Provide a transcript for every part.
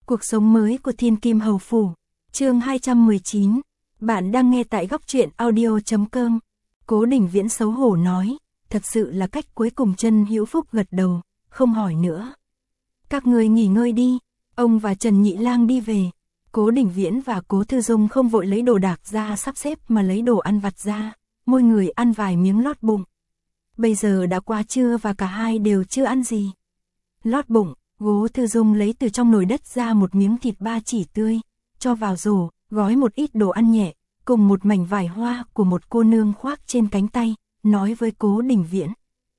Cuộc sống mới của Thiên Kim Hầu Phủ. Chương 219. Bạn đang nghe tại góc truyện audio.com. Cố Đình Viễn xấu hổ nói, thật sự là cách cuối cùng. Trần Hữu Phúc gật đầu, không hỏi nữa. Các người nghỉ ngơi đi. Ông và Trần Nhị Lang đi về. Cố Đình Viễn và Cố Thư Dung không vội lấy đồ đạc ra sắp xếp mà lấy đồ ăn vặt ra, mỗi người ăn vài miếng lót bụng. Bây giờ đã qua trưa và cả hai đều chưa ăn gì. Lót bụng, Cố Thư Dung lấy từ trong nồi đất ra một miếng thịt ba chỉ tươi, cho vào rổ, gói một ít đồ ăn nhẹ, cùng một mảnh vải hoa của một cô nương khoác trên cánh tay, nói với Cố Đình Viễn.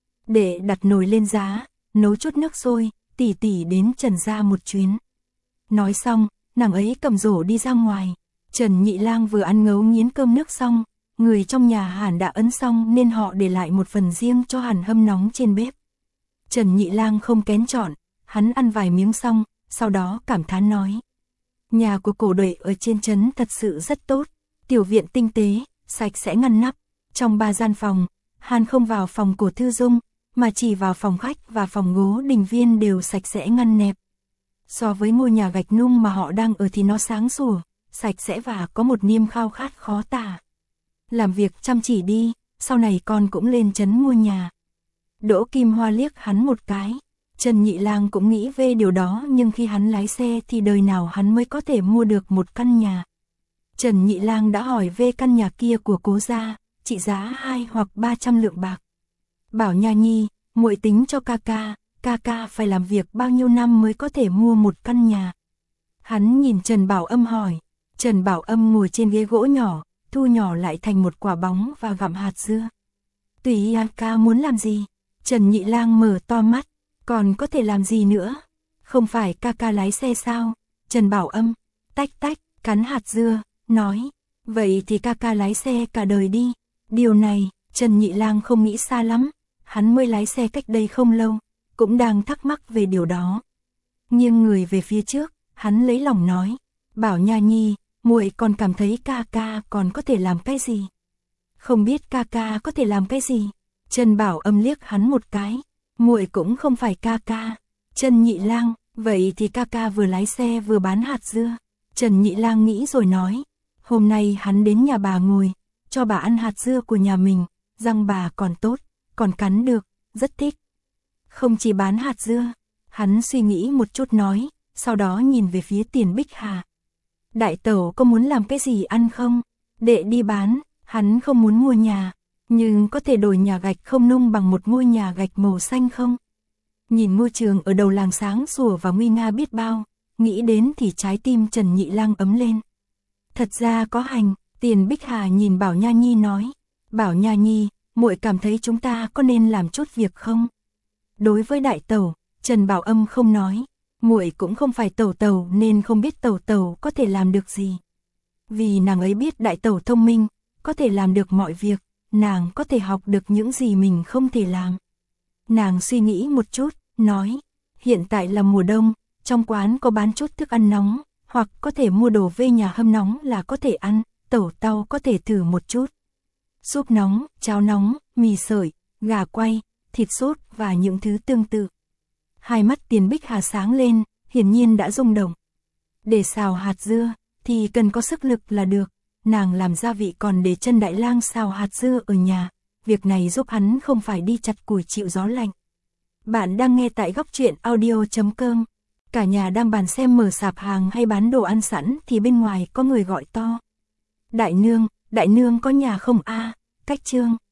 Để đặt nồi lên giá, nấu chút nước sôi, tỷ tỷ đến Trần gia một chuyến. Nói xong, nàng ấy cầm rổ đi ra ngoài. Trần Nhị Lang vừa ăn ngấu nghiến cơm nước xong, người trong nhà hẳn đã ấn xong nên họ để lại một phần riêng cho hẳn hâm nóng trên bếp. Trần Nhị Lang không kén chọn, hắn ăn vài miếng xong, sau đó cảm thán nói. Nhà của Cổ Duệ ở trên trấn thật sự rất tốt, tiểu viện tinh tế, sạch sẽ ngăn nắp. Trong 3 gian phòng, hắn không vào phòng của Thư Dung, mà chỉ vào phòng khách và phòng Cố Đình Viên đều sạch sẽ ngăn nẹp. So với ngôi nhà gạch nung mà họ đang ở thì nó sáng sủa, sạch sẽ và có một niềm khao khát khó tả. Làm việc chăm chỉ đi, sau này con cũng lên trấn mua nhà. Đỗ Kim Hoa liếc hắn một cái. Trần Nhị Lang cũng nghĩ về điều đó, nhưng khi hắn lái xe thì đời nào hắn mới có thể mua được một căn nhà. Trần Nhị Lang đã hỏi về căn nhà kia của Cố gia, trị giá 2 hoặc 300 lượng bạc. Bảo Nha Nhi, muội tính cho ca ca phải làm việc bao nhiêu năm mới có thể mua một căn nhà. Hắn nhìn Trần Bảo Âm hỏi. Trần Bảo Âm ngồi trên ghế gỗ nhỏ, thu nhỏ lại thành một quả bóng và gặm hạt dưa. Tùy ca muốn làm gì? Trần Nhị Lang mở to mắt. Còn có thể làm gì nữa? Không phải ca lái xe sao? Trần Bảo Âm, tách, cắn hạt dưa, nói. Vậy thì ca lái xe cả đời đi. Điều này, Trần Nhị Lang không nghĩ xa lắm. Hắn mới lái xe cách đây không lâu, cũng đang thắc mắc về điều đó. Nhưng người về phía trước, hắn lấy lòng nói. Bảo Nha Nhi, muội còn cảm thấy ca còn có thể làm cái gì? Không biết ca có thể làm cái gì? Trần Bảo Âm liếc hắn một cái. Muội cũng không phải ca. Trần Nhị Lang, vậy thì ca vừa lái xe vừa bán hạt dưa. Trần Nhị Lang nghĩ rồi nói. Hôm nay hắn đến nhà bà ngồi, cho bà ăn hạt dưa của nhà mình, răng bà còn tốt, còn cắn được, rất thích. Không chỉ bán hạt dưa, hắn suy nghĩ một chút nói, sau đó nhìn về phía Tiền Bích Hà. Đại tẩu có muốn làm cái gì ăn không? Đệ đi bán, hắn không muốn mua nhà, nhưng có thể đổi nhà gạch không nung bằng một ngôi nhà gạch màu xanh không? Nhìn ngôi trường ở đầu làng sáng sủa và nguy nga biết bao, nghĩ đến thì trái tim Trần Nhị Lang ấm lên. Thật ra có hành. Tiền Bích Hà nhìn Bảo Nha Nhi nói. Bảo Nha Nhi, muội cảm thấy chúng ta có nên làm chút việc không? Đối với đại tẩu, Trần Bảo Âm không nói. Muội cũng không phải tẩu nên không biết tẩu có thể làm được gì. Vì nàng ấy biết đại tẩu thông minh, có thể làm được mọi việc, nàng có thể học được những gì mình không thể làm. Nàng suy nghĩ một chút, nói. Hiện tại là mùa đông, trong quán có bán chút thức ăn nóng, hoặc có thể mua đồ về nhà hâm nóng là có thể ăn, tẩu có thể thử một chút. Súp nóng, cháo nóng, mì sợi, gà quay, thịt sốt và những thứ tương tự. Hai mắt Tiền Bích Hà sáng lên, hiển nhiên đã rung động. Để xào hạt dưa, thì cần có sức lực là được. Nàng làm gia vị còn để Trần Đại Lang xào hạt dưa ở nhà. Việc này giúp hắn không phải đi chặt củi chịu gió lạnh. Bạn đang nghe tại góc truyện audio.com. Cả nhà đang bàn xem mở sạp hàng hay bán đồ ăn sẵn thì bên ngoài có người gọi to. Đại nương có nhà không a? Cách Trương.